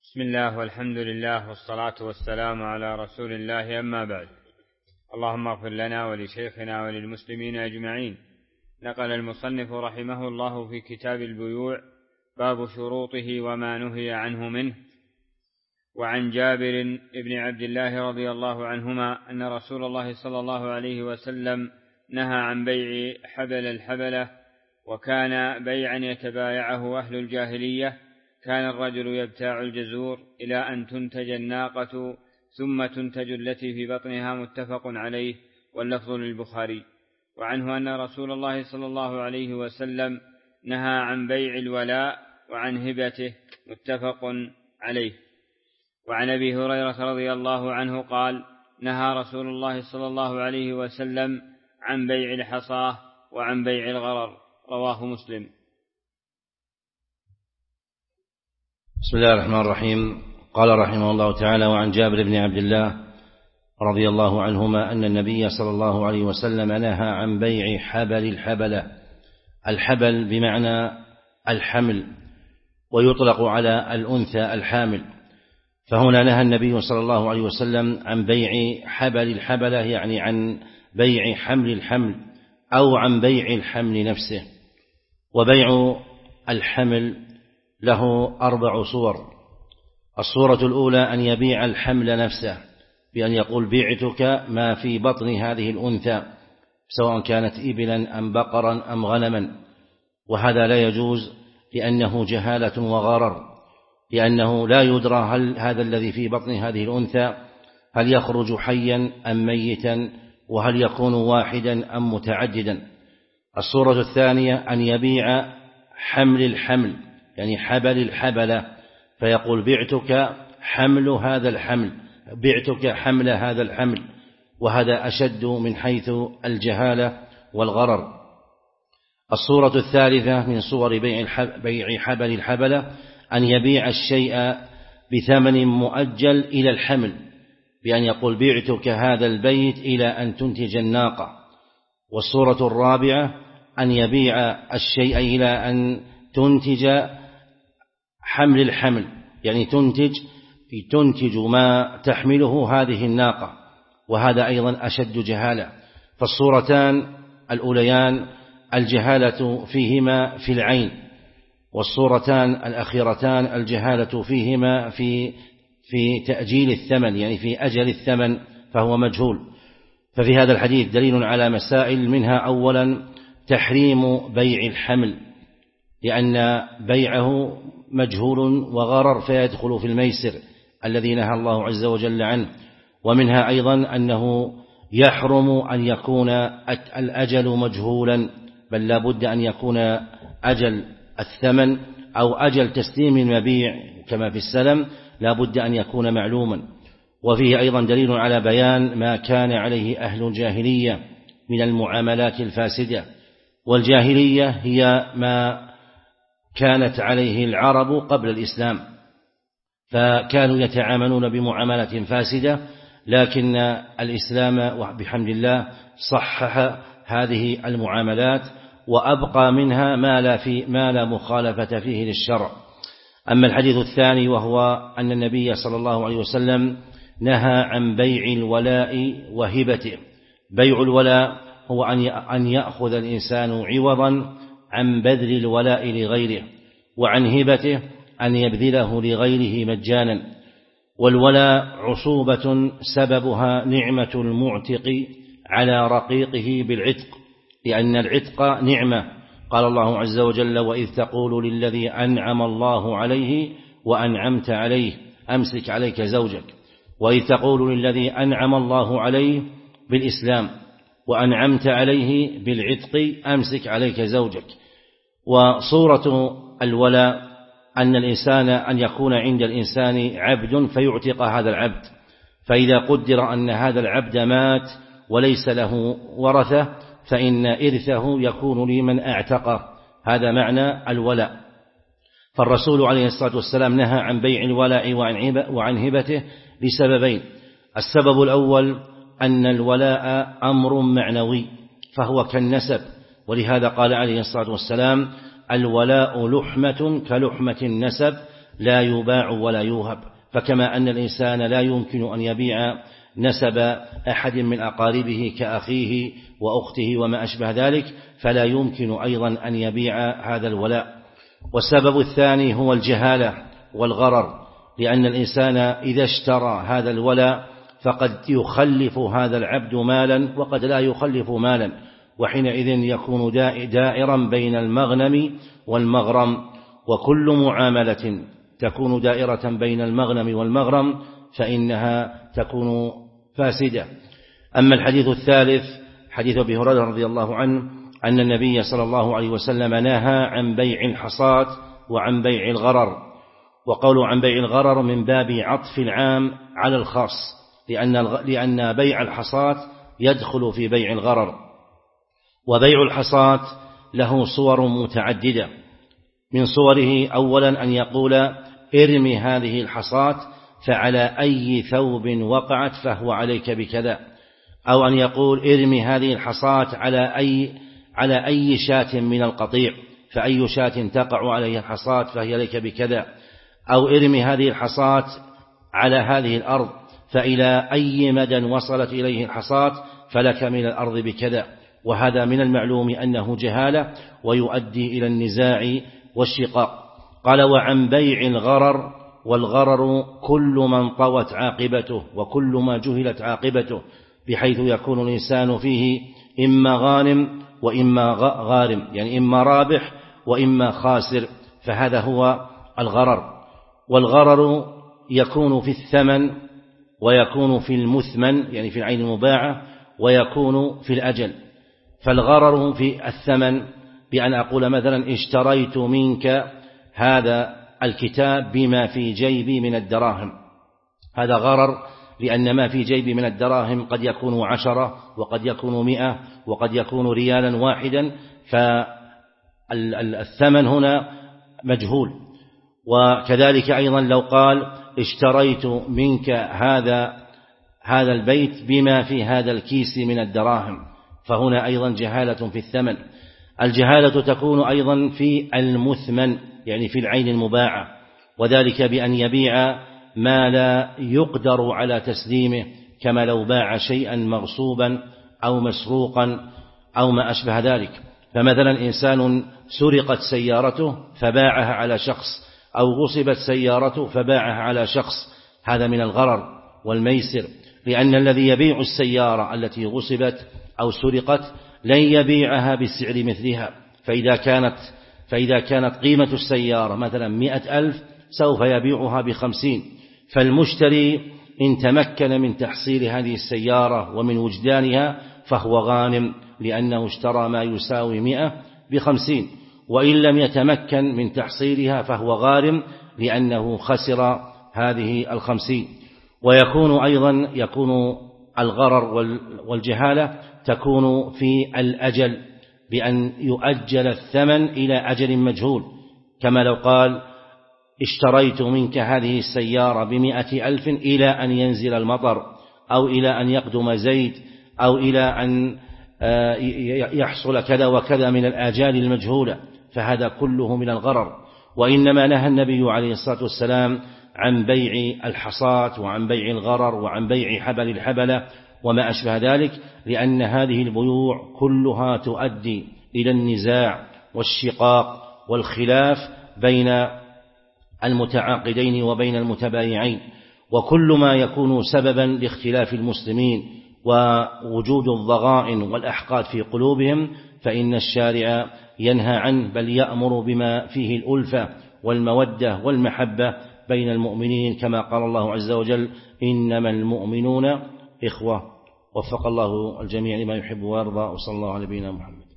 بسم الله والحمد لله والصلاة والسلام على رسول الله، أما بعد. اللهم اغفر لنا ولشيخنا وللمسلمين أجمعين. نقل المصنف رحمه الله في كتاب البيوع باب شروطه وما نهي عنه منه. وعن جابر بن عبد الله رضي الله عنهما أن رسول الله صلى الله عليه وسلم نهى عن بيع حبل الحبلة، وكان بيعا يتبايعه أهل الجاهلية. كان الرجل يبتاع الجزور إلى أن تنتج الناقة ثم تنتج التي في بطنها، متفق عليه، واللفظ للبخاري. وعنه أن رسول الله صلى الله عليه وسلم نهى عن بيع الولاء وعن هبته، متفق عليه. وعن أبي هريرة رضي الله عنه قال: نهى رسول الله صلى الله عليه وسلم عن بيع الحصاة وعن بيع الغرر، رواه مسلم. بسم الله الرحمن الرحيم. قال رحمه الله تعالى: وعن جابر بن عبد الله رضي الله عنهما أن النبي صلى الله عليه وسلم نهى عن بيع حبل الحبلة. الحبل بمعنى الحمل، ويطلق على الأنثى الحامل. فهنا نهى النبي صلى الله عليه وسلم عن بيع حبل الحبلة، يعني عن بيع حمل الحمل أو عن بيع الحمل نفسه. وبيع الحمل له 4 صور. الصورة الأولى أن يبيع الحمل نفسه، بأن يقول: بعتك ما في بطن هذه الأنثى، سواء كانت إبلا أم بقرا أم غنما. وهذا لا يجوز لأنه جهالة وغرر، لأنه لا يدرى هل هذا الذي في بطن هذه الأنثى هل يخرج حيا أم ميتا، وهل يكون واحدا أم متعددا. الصورة الثانية أن يبيع حمل الحمل، يعني حبل الحبلة، فيقول: بعتك حمل هذا الحمل، بعتك حمل هذا الحمل. وهذا أشد من حيث الجهالة والغرر. الصورة الثالثة من صور بيع حبل الحبلة أن يبيع الشيء بثمن مؤجل إلى الحمل، بأن يقول: بعتك هذا البيت إلى أن تنتج الناقة. والصورة الرابعة أن يبيع الشيء إلى أن تنتج حمل الحمل، يعني تنتج ما تحمله هذه الناقة. وهذا أيضا أشد جهالة. فالصورتان الأوليان الجهالة فيهما في العين، والصورتان الأخيرتان الجهالة فيهما في تأجيل الثمن، يعني في أجل الثمن، فهو مجهول. ففي هذا الحديث دليل على مسائل، منها أولا تحريم بيع الحمل، لأن بيعه مجهول وغرر، فيدخل في الميسر الذي نهى الله عز وجل عنه. ومنها أيضا أنه يحرم أن يكون الأجل مجهولا، بل لا بد أن يكون أجل الثمن أو أجل تسليم المبيع كما في السلم لا بد أن يكون معلوما. وفيه أيضا دليل على بيان ما كان عليه أهل الجاهلية من المعاملات الفاسدة. والجاهلية هي ما كانت عليه العرب قبل الإسلام، فكانوا يتعاملون بمعاملات فاسدة، لكن الإسلام بحمد الله صحح هذه المعاملات وأبقى منها ما لا مخالفة فيه للشرع. أما الحديث الثاني، وهو أن النبي صلى الله عليه وسلم نهى عن بيع الولاء وهبته. بيع الولاء هو أن يأخذ الإنسان عوضا عن بذل الولاء لغيره، وعن هبته أن يبذله لغيره مجانا. والولاء عصوبة سببها نعمة المعتق على رقيقه بالعتق، لأن العتق نعمة. قال الله عز وجل: وإذ تقول للذي أنعم الله عليه وأنعمت عليه أمسك عليك زوجك. وإذ تقول للذي أنعم الله عليه بالإسلام وأنعمت عليه بالعتق أمسك عليك زوجك. وصورة الولاء أن الإنسان أن يكون عند الإنسان عبد فيعتق هذا العبد، فإذا قدر أن هذا العبد مات وليس له ورثة فإن إرثه يكون لمن أعتقه. هذا معنى الولاء. فالرسول عليه الصلاة والسلام نهى عن بيع الولاء وعن هبته لسببين. السبب الأول أن الولاء أمر معنوي، فهو كالنسب، ولهذا قال عليه الصلاة والسلام: الولاء لحمة كلحمة النسب لا يباع ولا يوهب. فكما أن الإنسان لا يمكن أن يبيع نسب أحد من أقاربه كأخيه وأخته وما أشبه ذلك، فلا يمكن أيضا أن يبيع هذا الولاء. والسبب الثاني هو الجهالة والغرر، لأن الإنسان إذا اشترى هذا الولاء فقد يخلف هذا العبد مالا وقد لا يخلف مالا، وحينئذ يكون دائرا بين المغنم والمغرم، وكل معاملة تكون دائرة بين المغنم والمغرم فإنها تكون فاسدة. أما الحديث الثالث حديث أبي هريرة رضي الله عنه أن النبي صلى الله عليه وسلم نهى عن بيع الحصاة وعن بيع الغرر. وقولوا عن بيع الغرر من باب عطف العام على الخاص، لأن بيع الحصاة يدخل في بيع الغرر. وبيع الحصاة له صور متعددة، من صوره أولا أن يقول ارمي هذه الحصاة فعلى أي ثوب وقعت فهو عليك بكذا، أو أن يقول ارمي هذه الحصاة على أي شاة من القطيع فأي شاة تقع عليه الحصاة فهي لك بكذا، أو ارمي هذه الحصاة على هذه الأرض فإلى أي مدى وصلت إليه الحصاة فلك من الأرض بكذا. وهذا من المعلوم أنه جهالة ويؤدي إلى النزاع والشقاق. قال وعن بيع الغرر، والغرر كل من طوت عاقبته وكل ما جهلت عاقبته، بحيث يكون الإنسان فيه إما غانم وإما غارم، يعني إما رابح وإما خاسر، فهذا هو الغرر. والغرر يكون في الثمن ويكون في المثمن، يعني في العين المباعة، ويكون في الأجل. فالغرر في الثمن بأن أقول مثلا اشتريت منك هذا الكتاب بما في جيبي من الدراهم، هذا غرر، لأن ما في جيبي من الدراهم قد يكون 10 وقد يكون 100 وقد يكون ريالا واحدا، فالثمن هنا مجهول. وكذلك أيضا لو قال اشتريت منك هذا البيت بما في هذا الكيس من الدراهم، فهنا أيضا جهالة في الثمن. الجهالة تكون أيضا في المثمن، يعني في العين المباعة، وذلك بأن يبيع ما لا يقدر على تسليمه، كما لو باع شيئا مغصوبا أو مسروقا أو ما أشبه ذلك. فمثلا إنسان سرقت سيارته فباعها على شخص، أو غصبت سيارته فباعها على شخص، هذا من الغرر والميسر، لأن الذي يبيع السيارة التي غصبت أو سرقت لن يبيعها بسعر مثلها، فإذا كانت قيمة السيارة مثلا 100,000 سوف يبيعها ب50. فالمشتري إن تمكن من تحصيل هذه السيارة ومن وجدانها فهو غانم، لأنه اشترى ما يساوي 100 ب50، وإن لم يتمكن من تحصيلها فهو غارم، لأنه خسر هذه 50. ويكون الغرر والجهالة تكون في الأجل، بأن يؤجل الثمن إلى أجل مجهول، كما لو قال اشتريت منك هذه السيارة ب100,000 إلى أن ينزل المطر، أو إلى أن يقدم زيد، أو إلى أن يحصل كذا وكذا من الآجال المجهولة، فهذا كله من الغرر. وإنما نهى النبي عليه الصلاة والسلام عن بيع الحصاة وعن بيع الغرر وعن بيع حبل الحبلة وما أشبه ذلك، لأن هذه البيوع كلها تؤدي إلى النزاع والشقاق والخلاف بين المتعاقدين وبين المتبايعين. وكل ما يكون سببا لاختلاف المسلمين ووجود الضغائن والأحقاد في قلوبهم فإن الشارع ينهى عنه، بل يأمر بما فيه الألفة والمودة والمحبة بين المؤمنين، كما قال الله عز وجل إنما المؤمنون إخوة. وفق الله الجميع لما يحب ويرضى، وصلى الله على نبينا محمد.